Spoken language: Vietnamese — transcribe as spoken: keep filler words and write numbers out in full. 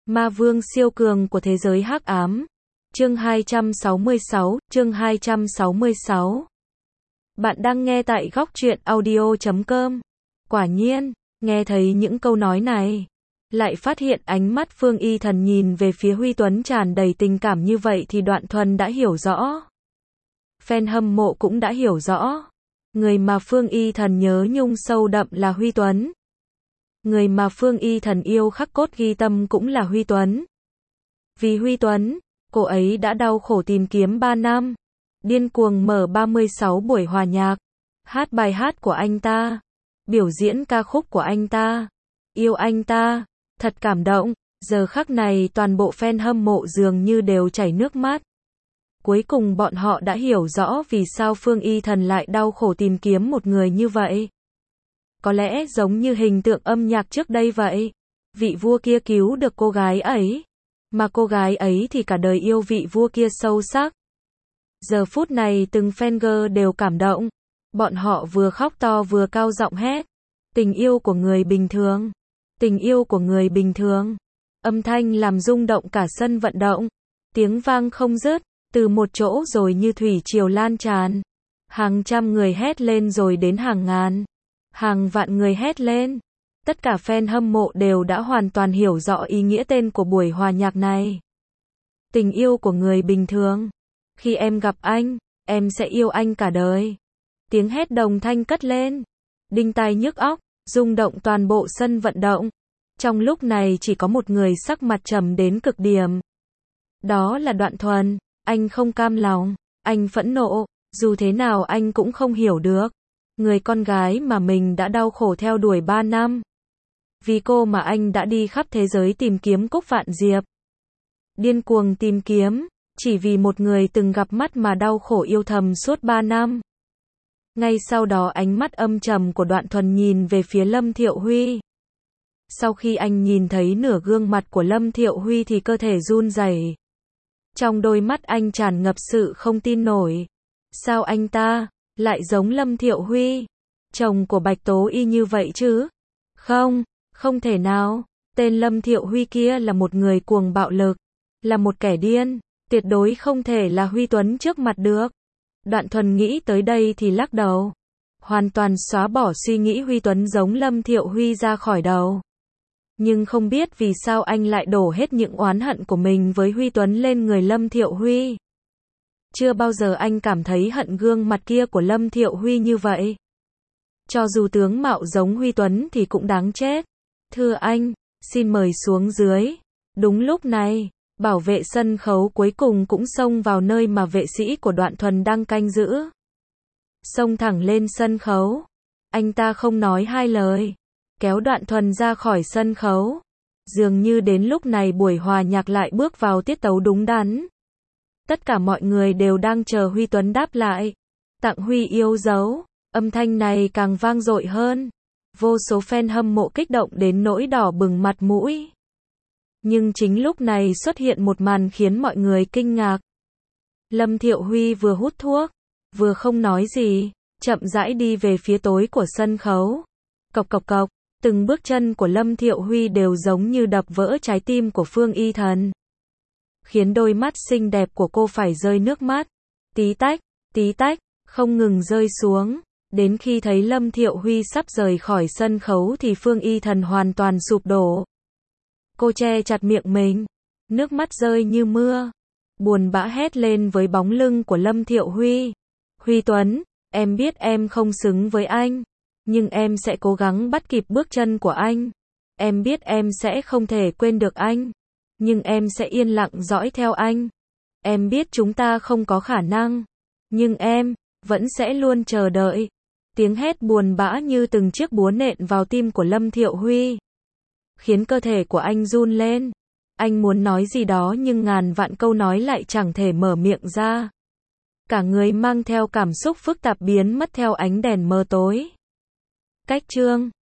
Ma vương siêu cường của thế giới hắc ám. Chương hai trăm sáu mươi sáu, chương hai trăm sáu mươi sáu. Bạn đang nghe tại góc truyện audio chấm com. Quả nhiên, nghe thấy những câu nói này, lại phát hiện ánh mắt Phương Y Thần nhìn về phía Huy Tuấn tràn đầy tình cảm như vậy thì Đoạn Thuần đã hiểu rõ. Fan hâm mộ cũng đã hiểu rõ. Người mà Phương Y Thần nhớ nhung sâu đậm là Huy Tuấn. Người mà Phương Y Thần yêu khắc cốt ghi tâm cũng là Huy Tuấn. Vì Huy Tuấn, cô ấy đã đau khổ tìm kiếm ba năm. Điên cuồng mở ba mươi sáu buổi hòa nhạc. Hát bài hát của anh ta. Biểu diễn ca khúc của anh ta. Yêu anh ta. Thật cảm động. Giờ khắc này toàn bộ fan hâm mộ dường như đều chảy nước mắt. Cuối cùng bọn họ đã hiểu rõ vì sao Phương Y Thần lại đau khổ tìm kiếm một người như vậy. Có lẽ giống như hình tượng âm nhạc trước đây vậy. Vị vua kia cứu được cô gái ấy. Mà cô gái ấy thì cả đời yêu vị vua kia sâu sắc. Giờ phút này từng fan girl đều cảm động. Bọn họ vừa khóc to vừa cao giọng hét. Tình yêu của người bình thường. Tình yêu của người bình thường. Âm thanh làm rung động cả sân vận động. Tiếng vang không dứt. Từ một chỗ rồi như thủy triều lan tràn. Hàng trăm người hét lên rồi đến hàng ngàn. Hàng vạn người hét lên. Tất cả fan hâm mộ đều đã hoàn toàn hiểu rõ ý nghĩa tên của buổi hòa nhạc này. Tình yêu của người bình thường. Khi em gặp anh, em sẽ yêu anh cả đời. Tiếng hét đồng thanh cất lên. Đinh tai nhức óc, rung động toàn bộ sân vận động. Trong lúc này chỉ có một người sắc mặt trầm đến cực điểm. Đó là Đoạn Thuần. Anh không cam lòng, anh phẫn nộ, dù thế nào anh cũng không hiểu được. Người con gái mà mình đã đau khổ theo đuổi ba năm. Vì cô mà anh đã đi khắp thế giới tìm kiếm Cúc Vạn Diệp. Điên cuồng tìm kiếm, chỉ vì một người từng gặp mắt mà đau khổ yêu thầm suốt ba năm. Ngay sau đó ánh mắt âm trầm của Đoạn Thuần nhìn về phía Lâm Thiệu Huy. Sau khi anh nhìn thấy nửa gương mặt của Lâm Thiệu Huy thì cơ thể run rẩy. Trong đôi mắt anh tràn ngập sự không tin nổi. Sao anh ta lại giống Lâm Thiệu Huy? Chồng của Bạch Tố Y như vậy chứ? Không, không thể nào. Tên Lâm Thiệu Huy kia là một người cuồng bạo lực. Là một kẻ điên. Tuyệt đối không thể là Huy Tuấn trước mặt được. Đoạn Thuần nghĩ tới đây thì lắc đầu. Hoàn toàn xóa bỏ suy nghĩ Huy Tuấn giống Lâm Thiệu Huy ra khỏi đầu. Nhưng không biết vì sao anh lại đổ hết những oán hận của mình với Huy Tuấn lên người Lâm Thiệu Huy. Chưa bao giờ anh cảm thấy hận gương mặt kia của Lâm Thiệu Huy như vậy. Cho dù tướng mạo giống Huy Tuấn thì cũng đáng chết. Thưa anh, xin mời xuống dưới. Đúng lúc này, bảo vệ sân khấu cuối cùng cũng xông vào nơi mà vệ sĩ của Đoạn Thuần đang canh giữ. Xông thẳng lên sân khấu. Anh ta không nói hai lời. Kéo Đoạn Thuần ra khỏi sân khấu. Dường như đến lúc này buổi hòa nhạc lại bước vào tiết tấu đúng đắn. Tất cả mọi người đều đang chờ Huy Tuấn đáp lại. Tặng Huy yêu dấu. Âm thanh này càng vang dội hơn. Vô số fan hâm mộ kích động đến nỗi đỏ bừng mặt mũi. Nhưng chính lúc này xuất hiện một màn khiến mọi người kinh ngạc. Lâm Thiệu Huy vừa hút thuốc, vừa không nói gì, chậm rãi đi về phía tối của sân khấu. Cộc cộc cộc. Từng bước chân của Lâm Thiệu Huy đều giống như đập vỡ trái tim của Phương Y Thần. Khiến đôi mắt xinh đẹp của cô phải rơi nước mắt. Tí tách, tí tách, không ngừng rơi xuống. Đến khi thấy Lâm Thiệu Huy sắp rời khỏi sân khấu thì Phương Y Thần hoàn toàn sụp đổ. Cô che chặt miệng mình. Nước mắt rơi như mưa. Buồn bã hét lên với bóng lưng của Lâm Thiệu Huy. Huy Tuấn, em biết em không xứng với anh. Nhưng em sẽ cố gắng bắt kịp bước chân của anh. Em biết em sẽ không thể quên được anh. Nhưng em sẽ yên lặng dõi theo anh. Em biết chúng ta không có khả năng. Nhưng em vẫn sẽ luôn chờ đợi. Tiếng hét buồn bã như từng chiếc búa nện vào tim của Lâm Thiệu Huy. Khiến cơ thể của anh run lên. Anh muốn nói gì đó nhưng ngàn vạn câu nói lại chẳng thể mở miệng ra. Cả người mang theo cảm xúc phức tạp biến mất theo ánh đèn mờ tối. Cách chương